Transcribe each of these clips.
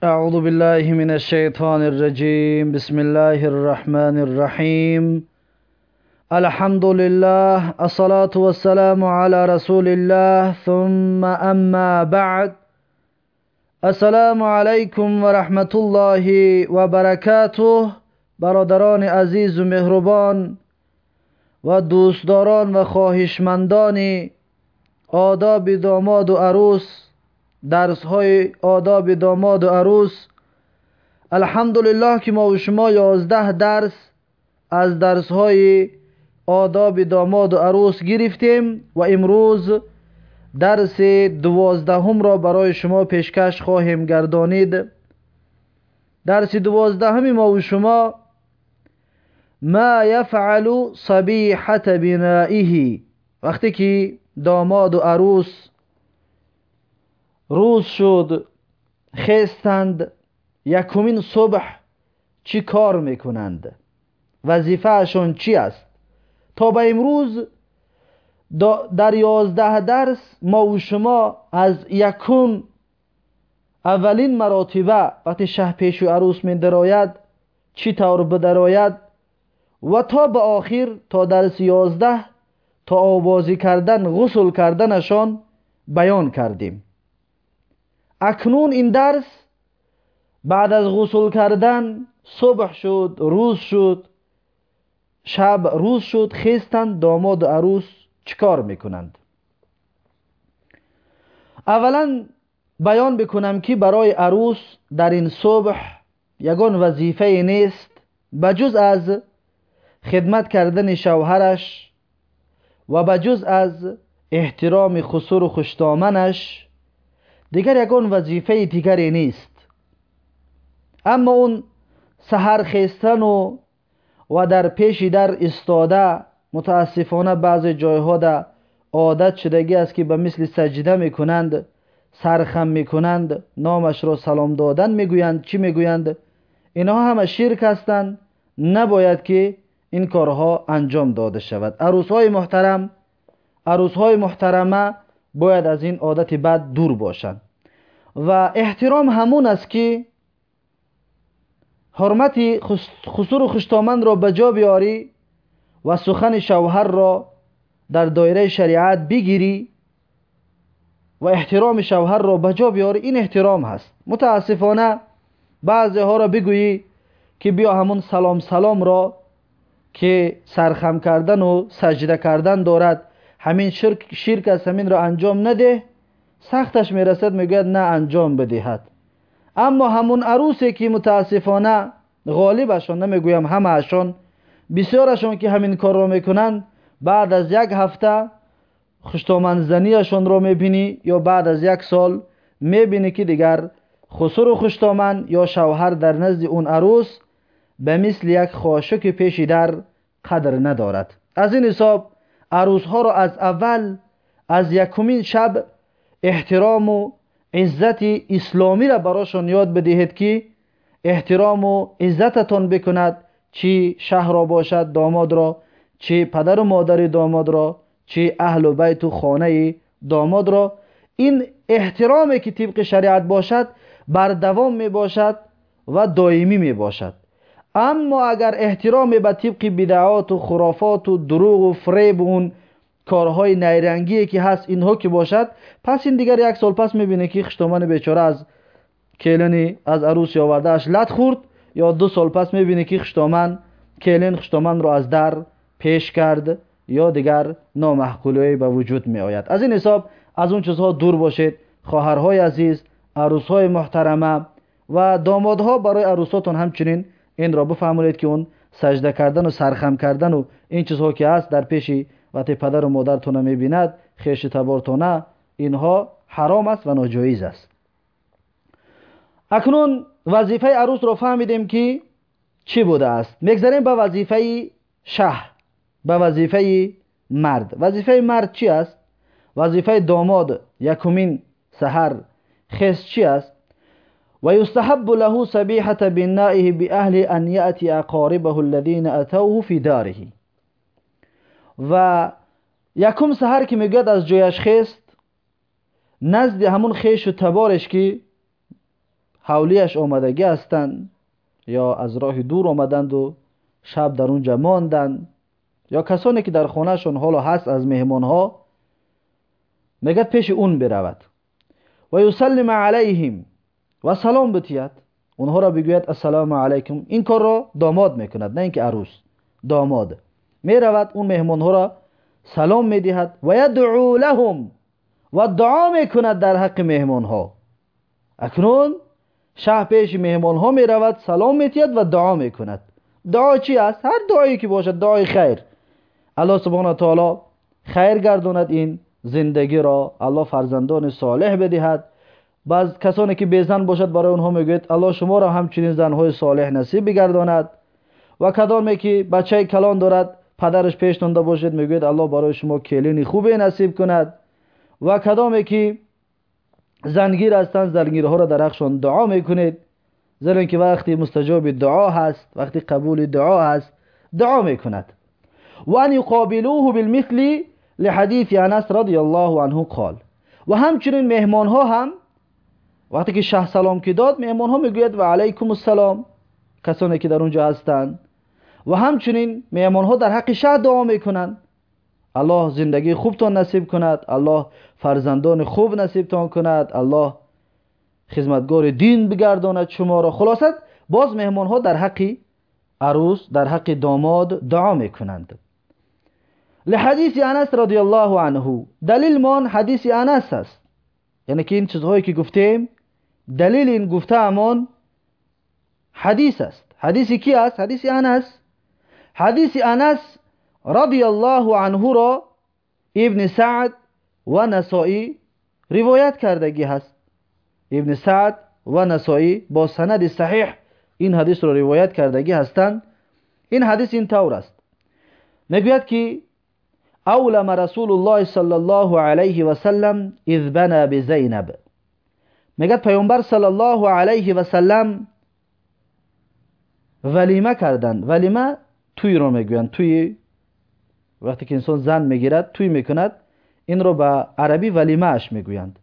أعوذ بالله من الشيطان الرجيم. بسم الله الرحمن الرحيم. الحمد لله، الصلاة والسلام على رسول الله، ثم أما بعد. السلام عليكم ورحمة الله وبركاته. برادران عزیز و مهربان و دوستداران و خواهشمندان آداب داماد و عروس، درس های آداب داماد و عروس، الحمدلله که ما و شما 11 درس از درس های آداب داماد و عروس گرفتیم و امروز درس 12 را برای شما پیشکش خواهیم گردانید. درس 12 ما و شما ما یفعل صبیحة بنائه، وقتی که داماد و عروس روز شد، خستند، یکمین صبح چی کار میکنند، وظیفه اشون چی است. تا به امروز در 11 درس ما و شما از یکون اولین مراتبه وقتی شه پیش و عروس می دراید چی طور بدراید و تا به آخر تا درس 11 تا آوازی کردن، غسل کردنشان بیان کردیم. اکنون این درس بعد از غسل کردن صبح شد، روز شد، شب روز شد، خستند، داماد و عروس چیکار میکنند. اولا بیان بکنم که برای عروس در این صبح یگان وظیفه نیست بجز از خدمت کردن شوهرش و بجز از احترام خسر و خوشدامنش دیگر یگان وظیفه دیگری نیست. اما اون سحر خستن و در پیش در استاده متاسفانه بعض جایها در عادت شدگی است که به مثل سجده میکنند، سرخم میکنند، نامش را سلام دادن میگویند، چی میگویند. اینها همه شرک هستند، نباید که این کارها انجام داده شود. عروسهای محترم، عروسهای محترمه باید از این عادت بد دور باشند و احترام همون است که حرمت خسر و خوشتامن را به جا بیاری و سخن شوهر را در دایره شریعت بگیری و احترام شوهر را به جا بیاری. این احترام هست. متاسفانه بعضی ها را بگویی که بیا همون سلام را که سرخم کردن و سجده کردن دارد، همین شرک است، همین را انجام نده. سختش میرسد میگوید نه انجام بدهد. اما همون عروسی که متاسفانه غالبشان، نمیگویم همه اشان، بسیارشان که همین کار را میکنند، بعد از یک هفته خوشتامن زنیشان را میبینی یا بعد از یک سال میبینی که دیگر خسر و خوشتامن یا شوهر در نزد اون عروس به مثل یک خاشک پیش در قدر ندارد. از این حساب عروس ها را از اول، از یکمین شب احترام و عزت اسلامی را براشون یاد بدهید که احترام و عزتتون بکند، چی شهر را باشد، داماد را، چی پدر و مادر داماد را، چی اهل و بیت و خانه داماد را. این احترامی که طبق شریعت باشد بر دوام می باشد و دائمی می باشد. اما اگر احترام به طبق بدعات و خرافات و دروغ و فریب و اون کارهای نیرنگی که هست اینها که باشد، پس این دیگر یک سال پس میبینه که خشتامن بیچاره از کلنی از عروسی آورده اش لط خورد، یا 2 سال پس میبینه که خشتامن رو از در پیش کرد یا دیگر نامحقولی به وجود می آید. از این حساب از اون چیزها دور باشید. خواهرهای عزیز، عروسهای محترمه و دامادها، برای عروساتون همچنین این را بفهمونید که اون سجده کردن و سرخم کردن و این چیزها که هست در پیش وقتی پدر و مادرتون میبیند، خیش تبارتونه، اینها حرام است و ناجایز است. اکنون وظیفه عروس را فهمیدیم که چی بوده است. میگذاریم به وظیفه شه، به وظیفه مرد. وظیفه مرد چی است؟ وظیفه داماد یکمین سحر خست چی است؟ و یستحب له صبیحة بنائه بأهل ان یأتی اقاربه الذین اتوه فی داره. و یکم سحر که میگوید از جایش خست، نزد همون خیش و تبارش که حولیش آمدگی هستند یا از راه دور آمدند و شب در اونجا ماندند، یا کسانی که در خانهشون حالا هست از مهمانها، میگد پیش اون برود و یسلم علیهم و سلام بتید، اونها را بگوید السلام علیکم. این کار را داماد میکند، نه اینکه عروس. داماد میرود اون مهمانها را سلام میدهد و یدعو لهم و دعا میکند در حق مهمانها. اکنون شه پیش مهمانها میرود، سلام میدهد و دعا میکند. دعا چی است؟ هر دعایی که باشد، دعای خیر. الله سبحانه و تعالی خیر گرداند این زندگی را، الله فرزندان صالح بدهد. بعض کسانی که بیزن باشد برای اونها میگوید الله شما را همچنین زنهای صالح نصیب بگرداند. و کدامی که بچه کلان دارد، پدرش پیش تونده باشد، میگوید الله برای شما کلین خوبی نصیب کند. و کدامی که زنگیر هستند، زنگیرها را در حقشان دعا میکنید، زیرا اینکه وقتی مستجاب دعا هست، وقتی قبول دعا هست، دعا میکند. و ان یقابلوه بالمثل لحدیث انس رضی الله عنه قال. و همچنین مهمان ها هم وقتی که شه سلام که داد، مهمان ها میگوید و علیکم السلام، کسانی که در اونجا هستند. و همچنین مهمان ها در حق شه دعا میکنند، الله زندگی خوبتان نصیب کند، الله فرزندان خوب نصیبتان کند، الله خدمتگار دین بگرداند شما را. خلاصت باز مهمان ها در حق عروس، در حق داماد دعا میکنند. لحدیث انس رضی الله عنه، دلیل مان حدیث انس است. یعنی که این چیزهایی که گفتیم دلیل این گفته امان حدیث است. حدیث کی است؟ حدیث انس. حدیث انس رضی الله عنه را ابن سعد و نسائی روایت کردگی هست. ابن سعد و نسائی با سند صحیح این حدیث را روایت کردگی هستند. این حدیث این طور است، میگوید که اولم رسول الله صلی الله علیه و سلم اذ بنا بزینب. میگه پیامبر صلی الله علیه و سلم ولیمه کردند. ولیمه توی رو میگویند. توی وقتی که انسان زن میگیرد توی میکند، این رو به عربی ولیمه اش میگویند.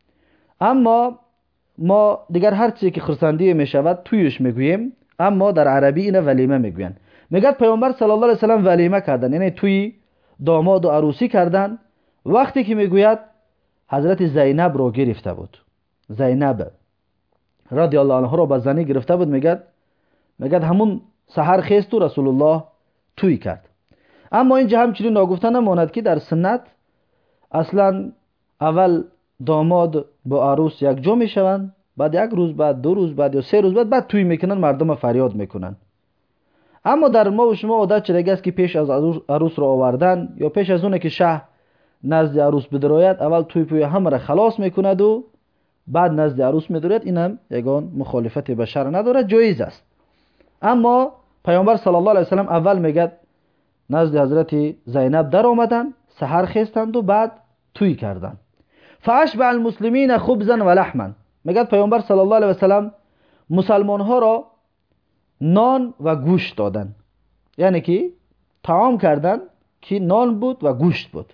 اما ما دیگر هر چیزی که خرسندی میشود تویش میگوییم، اما در عربی این ولیمه میگویند. میگه پیامبر صلی الله علیه و سلم ولیمه کردند، یعنی توی داماد و عروسی کردند. وقتی که میگوید حضرت زینب رو گرفته بود، زینب رضی الله عنها رو به زنی گرفته بود. میگه همون سحر خیست و رسول الله توی کرد. اما اینجا همچنین ناگفته نماند که در سنت اصلا اول داماد با عروس یک جا میشوند، بعد یک روز بعد، 2 روز بعد یا 3 روز بعد توی میکنن، مردم فریاد میکنن. اما در ما و شما عادت شده است که پیش از عروس رو آوردن یا پیش از اون که شه نزد عروس بدراید، اول توی پوی همه را خلاص میکند و بعد نزد عروس میدراید. این هم یگان مخالفت به شرع نداره، جایز است. اما پیامبر صلی الله علیه و سلم اول میگه نزد حضرت زینب در آمدن، سحر خیستند و بعد توی کردند. فاشبع المسلمین خبزا و لحما. میگه پیامبر صلی الله علیه و سلم مسلمان ها را نان و گوشت دادن، یعنی که طعام کردن که نان بود و گوشت بود.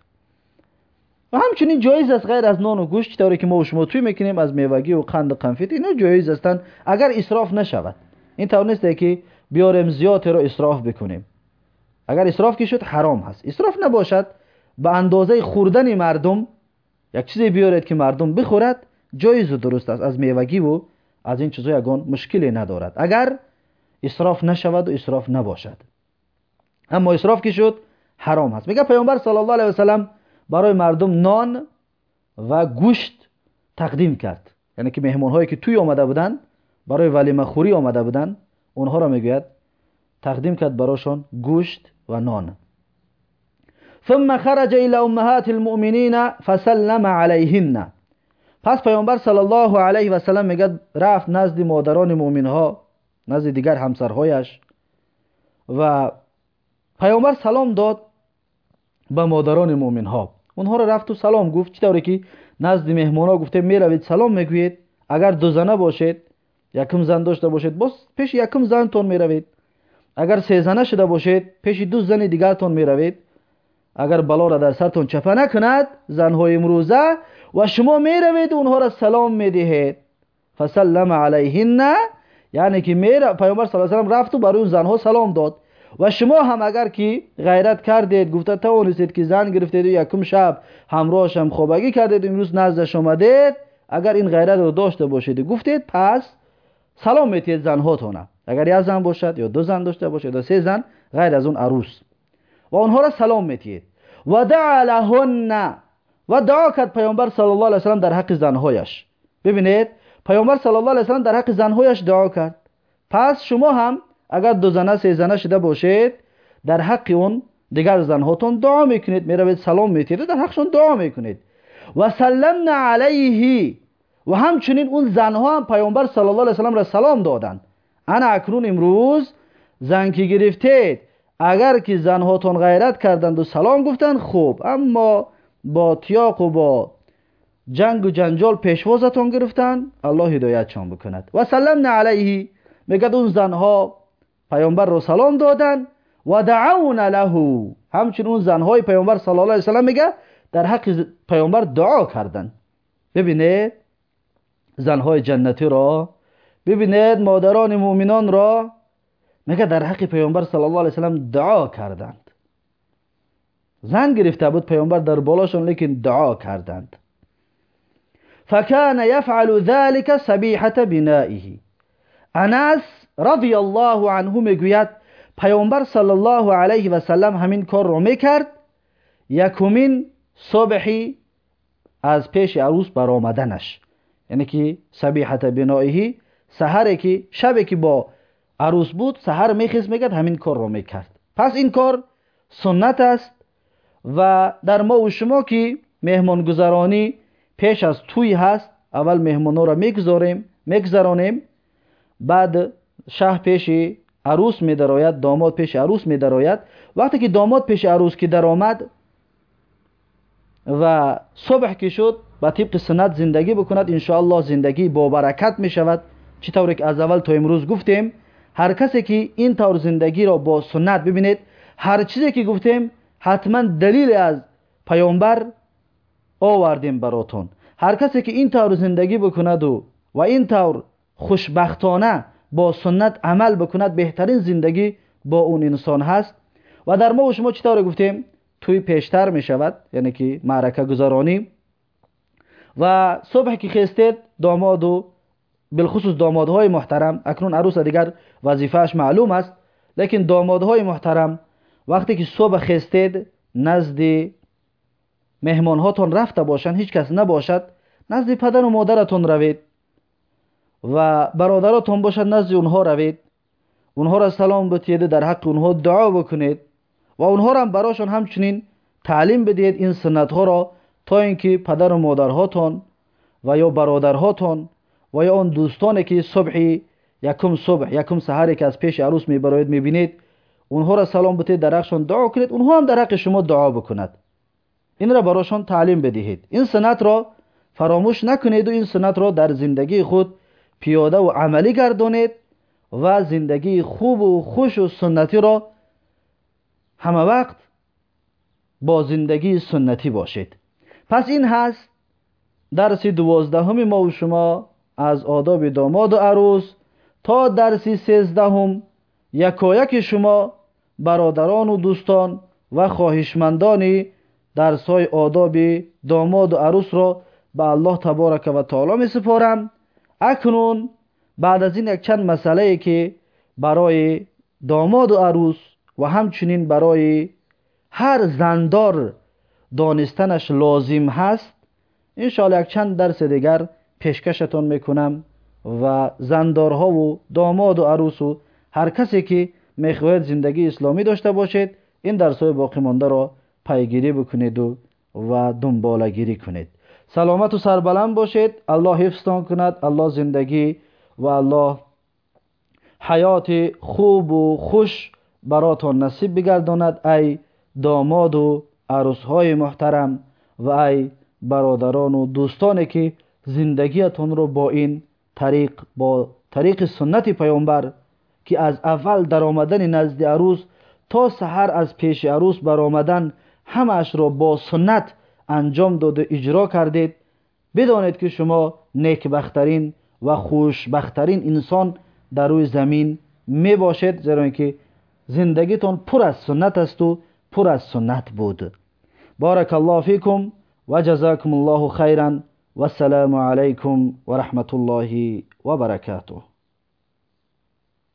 و همچنین جایز است غیر از نان و گوشت، طوری که ما و شما توی میکنیم از میوگی و قند و قنفت، اینا جایز هستند اگر اسراف نشود. این طور نیست که بیاریم زیاد را اسراف بکنیم. اگر اسراف که شد حرام هست. اسراف نباشد، به اندازه خوردن مردم یک چیزی بیارید که مردم بخورد، جایز و درست است. از میوگی و از این چیزا یگان مشکلی ندارد اگر اسراف نشود و اسراف نباشد. اما اسراف که شد حرام هست. میگه پیامبر صلی الله علیه و سلم برای مردم نان و گوشت تقدیم کرد، یعنی که مهمان هایی که توی آمده بودن، برای ولیمه خوری آمده بودن، اونها را میگوید تقدیم کرد براشون گوشت و نان. ثم خرج الى امهات المؤمنین فسلم علیهن. پس پیامبر صلی الله علیه و سلم میگه رفت نزد مادران مؤمن ها، نزد دیگر همسرهایش، و پیامبر سلام داد به مادران مؤمن ها. اونها را رفت و سلام گفت، چطوری که نزد مهمان ها گفته میروید سلام میگویید. اگر 2 زنه باشید، یکم زن داشته باشید، بس پیش یکم زن تون میروید. اگر 3 زنه شده باشید، پیش 2 زن دیگر تون میروید. اگر بلا را در سرتون چپه نکند زنهای امروزه، و شما میروید اونها را سلام میدهید. فسلم علیهن، یعنی که پیامبر صلی الله علیه و رفت و برای اون زنها سلام داد. و شما هم اگر که غیرت کردید، گفته توانستید که زن گرفتید و یکم شب همراهش هم خوابگی کردید و امروز نزدش اومدید، اگر این غیرت رو داشته باشید گفتید، پس سلام میتید زنهاتون، اگر یک زن باشد یا دو زن داشته باشد یا سه زن غیر از اون عروس، و اونها را سلام میتید. و دعا لهن، و دعا کرد پیامبر صلی الله علیه و سلم در حق زنهایش. ببینید پیامبر صلی الله علیه و سلم در حق زنهایش دعا کرد. پس شما هم اگر دو زنه سه زنه شده باشید، در حق اون دیگر زنهاتون دعا میکنید، میروید سلام میتید، در حقشون دعا میکنید. و سلمنا علیه، و همچنین اون زنها هم پیامبر صلی الله علیه و سلم را سلام دادند. انا اکنون امروز زن که گرفتید، اگر که زنهاتون غیرت کردند و سلام گفتند خوب، اما با تیاق و با جنگ و جنجال پیشوازتون گرفتن، الله هدایتشان بکند. و سلمنا علیه، میگه اون زنها پیامبر رو سلام دادن. و دعون له، همچنین اون زنهای پیامبر صلی الله علیه و سلم میگه در حق پیامبر دعا کردن. ببینید زنهای جنتی را، ببینید مادران مؤمنان را، میگه در حق پیامبر صلی الله علیه و سلم دعا کردند. زن گرفته بود پیامبر در بالاشون، لیکن دعا کردند. فکان یفعل ذلك صبیحة بنائه. انس رضی الله عنه میگوید پیامبر صلی الله علیه و سلم همین کار رو میکرد یکمین صبحی از پیش عروس برآمدنش، یعنی که صبیحة بنائه، سحری که شبی که با عروس بود سحر میخیز میکرد، همین کار رو میکرد. پس این کار سنت است. و در ما و شما که مهمان گذرانی پیش از توی هست، اول مهمانا را میگذرانیم، بعد شه پیش عروس میدراید، داماد پیش عروس میدراید. وقتی که داماد پیش عروس که در آمد و صبح که شد، با طبق سنت زندگی بکند، انشاءالله زندگی با برکت می شود. چطوری که از اول تا امروز گفتیم، هر کسی که این طور زندگی را با سنت، ببینید هر چیزی که گفتیم حتما دلیل از پیامبر آوردیم براتون. هر کسی که این طور زندگی بکند و این طور خوشبختانه با سنت عمل بکند، بهترین زندگی با اون انسان هست. و در ما و شما چطور گفتیم توی پیشتر می شود، یعنی که معرکه گذرانی. و صبح که خستید داماد و بالخصوص دامادهای محترم، اکنون عروس دیگر وظیفهش معلوم است، لیکن دامادهای محترم وقتی که صبح خستید نزد مهمانهاتون رفته باشن، هیچ کس نباشد، نزد پدر و مادرتون روید و برادراتون باشد نزد اونها روید، اونها را سلام بتید، در حق اونها دعا بکنید و اونها را براشون همچنین تعلیم بدید این سنت ها را، تا اینکه پدر و مادرهاتون و یا برادرهاتون و یا اون دوستانی که یکم سحری که از پیش عروس میبرید میبینید، اونها را سلام بتید، در حقشون دعا کنید، اونها هم در حق شما دعا بکند. این را براشون تعلیم بدهید. این سنت را فراموش نکنید و این سنت را در زندگی خود پیاده و عملی گردانید و زندگی خوب و خوش و سنتی را همه وقت با زندگی سنتی باشید. پس این هست درس 12 ما و شما از آداب داماد و عروس. تا درس 13 یکایک شما برادران و دوستان و خواهشمندان درس‌های آداب داماد و عروس را به الله تبارک و تعالی می سپارم. اکنون بعد از این یک چند مسئله که برای داماد و عروس و همچنین برای هر زندار دانستنش لازم هست، انشاءالله یک چند درس دیگر پیشکشتون میکنم و زندارها و داماد و عروس و هر کسی که میخواهد زندگی اسلامی داشته باشید، این درس‌های باقی مانده را پیگیری بکنید و دنبالگیری کنید. سلامت و سربلند باشید. الله حفظتان کند. الله زندگی و الله حیات خوب و خوش براتون نصیب بگرداند. ای داماد و عروس‌های محترم و ای برادران و دوستانی که زندگیتون رو با این طریق، با طریق سنت پیامبر که از اول در آمدن نزد عروس تا سحر از پیش عروس بر آمدن همش را با سنت انجام داده اجرا کردید، بدانید که شما نیکبخترین و خوشبخترین انسان در روی زمین می باشید، زیرا اینکه زندگیتان پر از سنت است و پر از سنت بود. بارک الله فیکم و جزاکم الله خیرا و السلام علیکم و رحمت الله و برکاته.